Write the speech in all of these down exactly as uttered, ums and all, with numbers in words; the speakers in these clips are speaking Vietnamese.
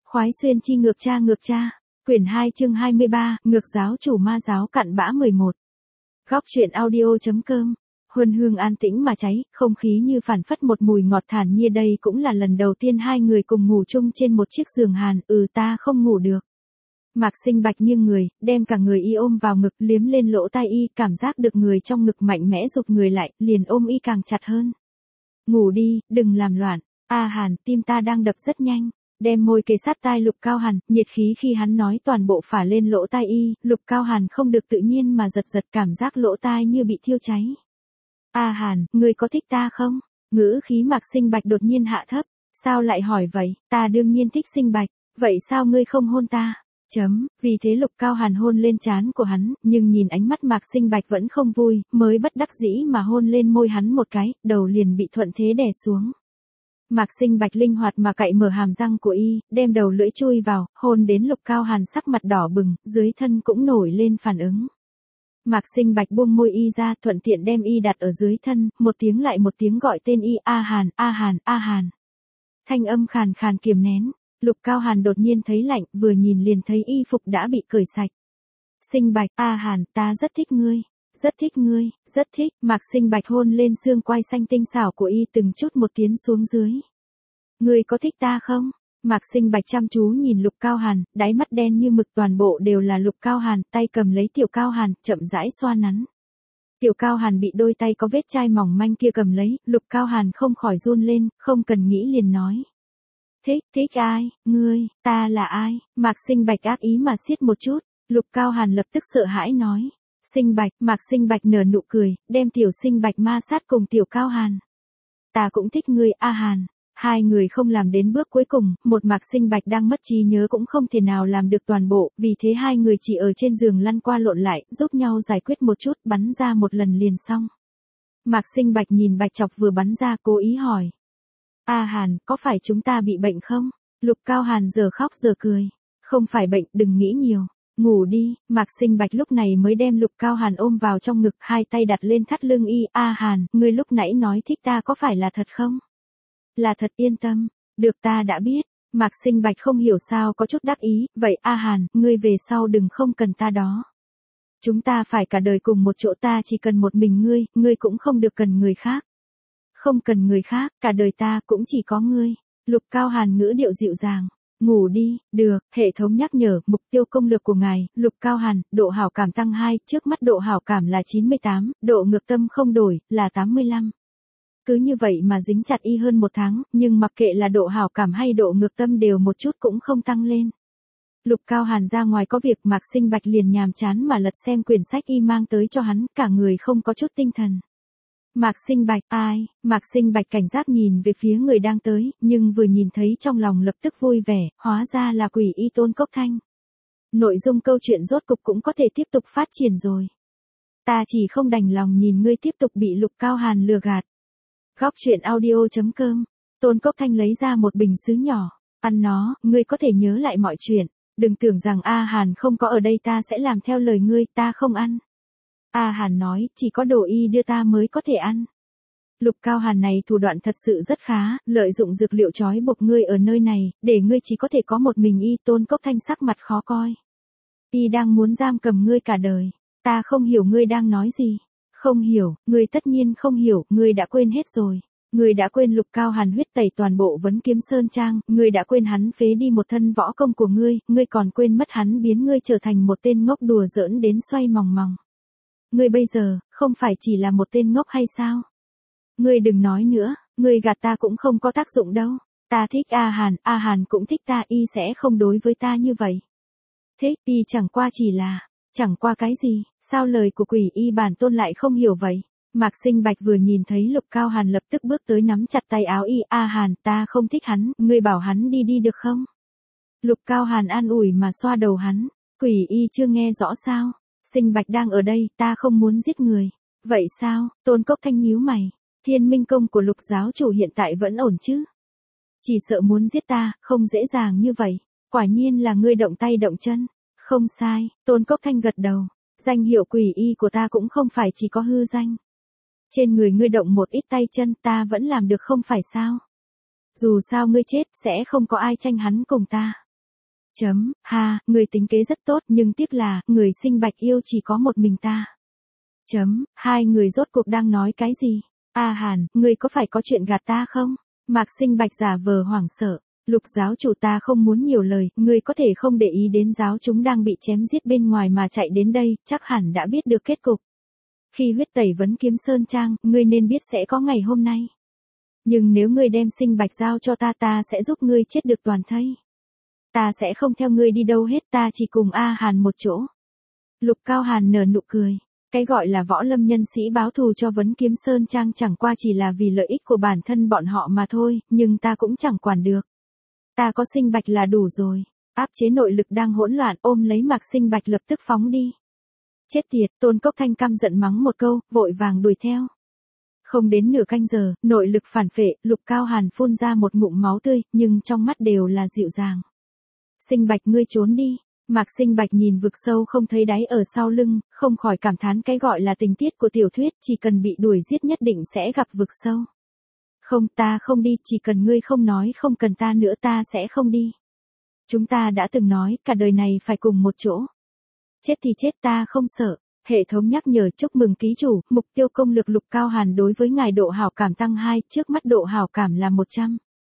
Khoái xuyên chi ngược cha ngược cha. Quyển hai chương hai mươi ba, ngược giáo chủ ma giáo cặn bã mười một. Góc truyện audio.com. Huân hương an tĩnh mà cháy, không khí như phảng phất một mùi ngọt thản nhiên. Đây cũng là lần đầu tiên hai người cùng ngủ chung trên một chiếc giường hàn. Ừ, ta không ngủ được. Mạc Sinh Bạch nghiêng người, đem cả người y ôm vào ngực, liếm lên lỗ tai y, cảm giác được người trong ngực mạnh mẽ giục người lại, liền ôm y càng chặt hơn. Ngủ đi, đừng làm loạn. A Hàn, tim ta đang đập rất nhanh. Đem môi kề sát tai Lục Cao Hàn, nhiệt khí khi hắn nói toàn bộ phả lên lỗ tai y, Lục Cao Hàn không được tự nhiên mà giật giật, cảm giác lỗ tai như bị thiêu cháy. A Hàn, ngươi có thích ta không? Ngữ khí Mạc Sinh Bạch đột nhiên hạ thấp. Sao lại hỏi vậy? Ta đương nhiên thích Sinh Bạch, vậy sao ngươi không hôn ta? Chấm, vì thế Lục Cao Hàn hôn lên trán của hắn, nhưng nhìn ánh mắt Mạc Sinh Bạch vẫn không vui, mới bất đắc dĩ mà hôn lên môi hắn một cái, đầu liền bị thuận thế đè xuống. Mạc Sinh Bạch linh hoạt mà cạy mở hàm răng của y, đem đầu lưỡi chui vào, hôn đến Lục Cao Hàn sắc mặt đỏ bừng, dưới thân cũng nổi lên phản ứng. Mạc Sinh Bạch buông môi y ra, thuận tiện đem y đặt ở dưới thân, một tiếng lại một tiếng gọi tên y, A Hàn, A Hàn, A Hàn. Thanh âm khàn khàn kiềm nén. Lục Cao Hàn đột nhiên thấy lạnh, vừa nhìn liền thấy y phục đã bị cởi sạch. Sinh Bạch, A Hàn, ta rất thích ngươi, rất thích ngươi, rất thích. Mạc Sinh Bạch hôn lên xương quai xanh tinh xảo của y từng chút một tiến xuống dưới. Ngươi có thích ta không? Mạc Sinh Bạch chăm chú nhìn Lục Cao Hàn, đáy mắt đen như mực, toàn bộ đều là Lục Cao Hàn, tay cầm lấy Tiểu Cao Hàn, chậm rãi xoa nắn. Tiểu Cao Hàn bị đôi tay có vết chai mỏng manh kia cầm lấy, Lục Cao Hàn không khỏi run lên, không cần nghĩ liền nói. Thích, thích ai, ngươi, ta là ai? Mạc Sinh Bạch ác ý mà siết một chút, Lục Cao Hàn lập tức sợ hãi nói. Sinh Bạch, Mạc Sinh Bạch nở nụ cười, đem Tiểu Sinh Bạch ma sát cùng Tiểu Cao Hàn. Ta cũng thích ngươi, A Hàn. Hai người không làm đến bước cuối cùng, một Mạc Sinh Bạch đang mất trí nhớ cũng không thể nào làm được toàn bộ, vì thế hai người chỉ ở trên giường lăn qua lộn lại, giúp nhau giải quyết một chút, bắn ra một lần liền xong. Mạc Sinh Bạch nhìn Bạch Chọc vừa bắn ra, cố ý hỏi. A Hàn, có phải chúng ta bị bệnh không? Lục Cao Hàn giờ khóc giờ cười. Không phải bệnh, đừng nghĩ nhiều. Ngủ đi. Mạc Sinh Bạch lúc này mới đem Lục Cao Hàn ôm vào trong ngực, hai tay đặt lên thắt lưng y. A Hàn, ngươi lúc nãy nói thích ta có phải là thật không? Là thật, yên tâm. Được, ta đã biết. Mạc Sinh Bạch không hiểu sao có chút đắc ý. Vậy A Hàn, ngươi về sau đừng không cần ta đó. Chúng ta phải cả đời cùng một chỗ, ta chỉ cần một mình ngươi, ngươi cũng không được cần người khác. Không cần người khác, cả đời ta cũng chỉ có ngươi. Lục Cao Hàn ngữ điệu dịu dàng. Ngủ đi, được, hệ thống nhắc nhở, mục tiêu công lược của ngài, Lục Cao Hàn, độ hảo cảm tăng hai, trước mắt độ hảo cảm là chín mươi tám, độ ngược tâm không đổi, là tám mươi lăm. Cứ như vậy mà dính chặt y hơn một tháng, nhưng mặc kệ là độ hảo cảm hay độ ngược tâm đều một chút cũng không tăng lên. Lục Cao Hàn ra ngoài có việc, Mạc Sinh Bạch liền nhàm chán mà lật xem quyển sách y mang tới cho hắn, cả người không có chút tinh thần. Mạc Sinh Bạch, ai? Mạc Sinh Bạch cảnh giác nhìn về phía người đang tới, nhưng vừa nhìn thấy trong lòng lập tức vui vẻ, hóa ra là Quỷ Y Tôn Cốc Thanh. Nội dung câu chuyện rốt cục cũng có thể tiếp tục phát triển rồi. Ta chỉ không đành lòng nhìn ngươi tiếp tục bị Lục Cao Hàn lừa gạt. Góc truyện audio.com. Tôn Cốc Thanh lấy ra một bình sứ nhỏ. Ăn nó, ngươi có thể nhớ lại mọi chuyện. Đừng tưởng rằng A Hàn không có ở đây ta sẽ làm theo lời ngươi, ta không ăn. A Hàn nói, chỉ có đồ y đưa ta mới có thể ăn. Lục Cao Hàn này thủ đoạn thật sự rất khá, lợi dụng dược liệu trói buộc ngươi ở nơi này, để ngươi chỉ có thể có một mình y. Tôn Cốc Thanh sắc mặt khó coi. Y đang muốn giam cầm ngươi cả đời. Ta không hiểu ngươi đang nói gì. Không hiểu, ngươi tất nhiên không hiểu, ngươi đã quên hết rồi. Ngươi đã quên Lục Cao Hàn huyết tẩy toàn bộ Vấn Kiếm Sơn Trang, ngươi đã quên hắn phế đi một thân võ công của ngươi, ngươi còn quên mất hắn biến ngươi trở thành một tên ngốc đùa giỡn đến xoay mòng mòng. Ngươi bây giờ, không phải chỉ là một tên ngốc hay sao? Ngươi đừng nói nữa, ngươi gạt ta cũng không có tác dụng đâu. Ta thích A Hàn, A Hàn cũng thích ta, y sẽ không đối với ta như vậy. Thích, y chẳng qua chỉ là, chẳng qua cái gì, sao lời của Quỷ Y bản tôn lại không hiểu vậy? Mạc Sinh Bạch vừa nhìn thấy Lục Cao Hàn lập tức bước tới nắm chặt tay áo y. A Hàn, ta không thích hắn, ngươi bảo hắn đi đi được không? Lục Cao Hàn an ủi mà xoa đầu hắn. Quỷ Y chưa nghe rõ sao? Sinh Bạch đang ở đây, ta không muốn giết người. Vậy sao? Tôn Cốc Thanh nhíu mày. Thiên Minh công của Lục giáo chủ hiện tại vẫn ổn chứ? Chỉ sợ muốn giết ta, không dễ dàng như vậy. Quả nhiên là ngươi động tay động chân. Không sai, Tôn Cốc Thanh gật đầu. Danh hiệu Quỷ Y của ta cũng không phải chỉ có hư danh. Trên người ngươi động một ít tay chân ta vẫn làm được không phải sao? Dù sao ngươi chết sẽ không có ai tranh hắn cùng ta. Chấm, ha, người tính kế rất tốt nhưng tiếc là, người Sinh Bạch yêu chỉ có một mình ta. Chấm, hai người rốt cuộc đang nói cái gì? A Hàn, người có phải có chuyện gạt ta không? Mạc Sinh Bạch giả vờ hoảng sợ. Lục giáo chủ ta không muốn nhiều lời, người có thể không để ý đến giáo chúng đang bị chém giết bên ngoài mà chạy đến đây, chắc hẳn đã biết được kết cục. Khi huyết tẩy vấn kiếm Sơn Trang, ngươi nên biết sẽ có ngày hôm nay. Nhưng nếu ngươi đem Sinh Bạch giao cho ta ta sẽ giúp ngươi chết được toàn thây. Ta sẽ không theo ngươi đi đâu hết, ta chỉ cùng A Hàn một chỗ. Lục Cao Hàn nở nụ cười. Cái gọi là võ lâm nhân sĩ báo thù cho vấn kiếm Sơn Trang chẳng qua chỉ là vì lợi ích của bản thân bọn họ mà thôi, nhưng ta cũng chẳng quản được. Ta có Sinh Bạch là đủ rồi. Áp chế nội lực đang hỗn loạn, ôm lấy Mạc Sinh Bạch lập tức phóng đi. Chết tiệt, Tôn Cốc Thanh căm giận mắng một câu, vội vàng đuổi theo. Không đến nửa canh giờ, nội lực phản phệ, Lục Cao Hàn phun ra một ngụm máu tươi, nhưng trong mắt đều là dịu dàng. Sinh Bạch ngươi trốn đi. Mạc Sinh Bạch nhìn vực sâu không thấy đáy ở sau lưng, không khỏi cảm thán cái gọi là tình tiết của tiểu thuyết, chỉ cần bị đuổi giết nhất định sẽ gặp vực sâu. Không, ta không đi, chỉ cần ngươi không nói không cần ta nữa ta sẽ không đi. Chúng ta đã từng nói, cả đời này phải cùng một chỗ. Chết thì chết ta không sợ. Hệ thống nhắc nhở chúc mừng ký chủ, mục tiêu công lực Lục Cao Hàn đối với ngài độ hảo cảm tăng hai, trước mắt độ hảo cảm là một trăm.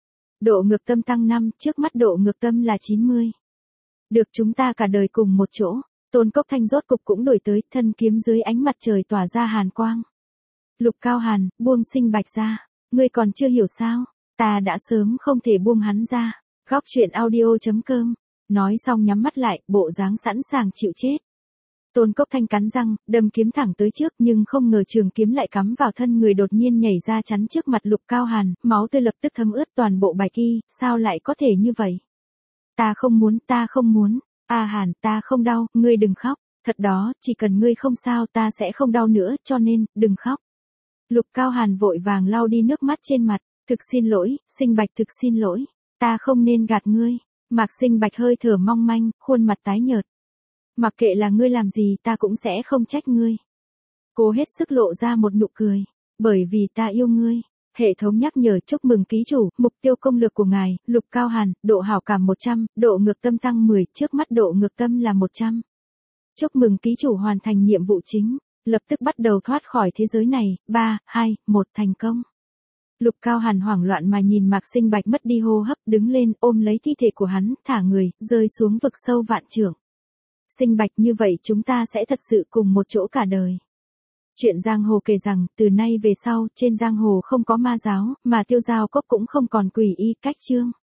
Độ ngược tâm tăng năm, trước mắt độ ngược tâm là chín mươi. Được chúng ta cả đời cùng một chỗ. Tôn Cốc Thanh rốt cục cũng đổi tới, thân kiếm dưới ánh mặt trời tỏa ra hàn quang. Lục Cao Hàn, buông Sinh Bạch ra. Ngươi còn chưa hiểu sao? Ta đã sớm không thể buông hắn ra. Góc truyện audio chấm com. Nói xong nhắm mắt lại, bộ dáng sẵn sàng chịu chết. Tôn Cốc Thanh cắn răng, đâm kiếm thẳng tới trước nhưng không ngờ trường kiếm lại cắm vào thân người đột nhiên nhảy ra chắn trước mặt Lục Cao Hàn, máu tươi lập tức thấm ướt toàn bộ bài kỳ, sao lại có thể như vậy? Ta không muốn, ta không muốn. A Hàn, ta không đau, ngươi đừng khóc. Thật đó, chỉ cần ngươi không sao ta sẽ không đau nữa, cho nên, đừng khóc. Lục Cao Hàn vội vàng lau đi nước mắt trên mặt. Thực xin lỗi, Sinh Bạch thực xin lỗi. Ta không nên gạt ngươi. Mạc Sinh Bạch hơi thở mong manh, khuôn mặt tái nhợt. Mặc kệ là ngươi làm gì ta cũng sẽ không trách ngươi. Cô hết sức lộ ra một nụ cười. Bởi vì ta yêu ngươi. Hệ thống nhắc nhở chúc mừng ký chủ, mục tiêu công lực của ngài, Lục Cao Hàn, độ hảo cảm một trăm, độ ngược tâm tăng mười, trước mắt độ ngược tâm là một trăm. Chúc mừng ký chủ hoàn thành nhiệm vụ chính, lập tức bắt đầu thoát khỏi thế giới này, ba, hai, một thành công. Lục Cao Hàn hoảng loạn mà nhìn Mạc Sinh Bạch mất đi hô hấp đứng lên ôm lấy thi thể của hắn, thả người, rơi xuống vực sâu vạn trượng. Sinh Bạch như vậy chúng ta sẽ thật sự cùng một chỗ cả đời. Chuyện giang hồ kể rằng, từ nay về sau, trên giang hồ không có ma giáo, mà Tiêu Giao Cốc cũng không còn quỷ y, cách chương.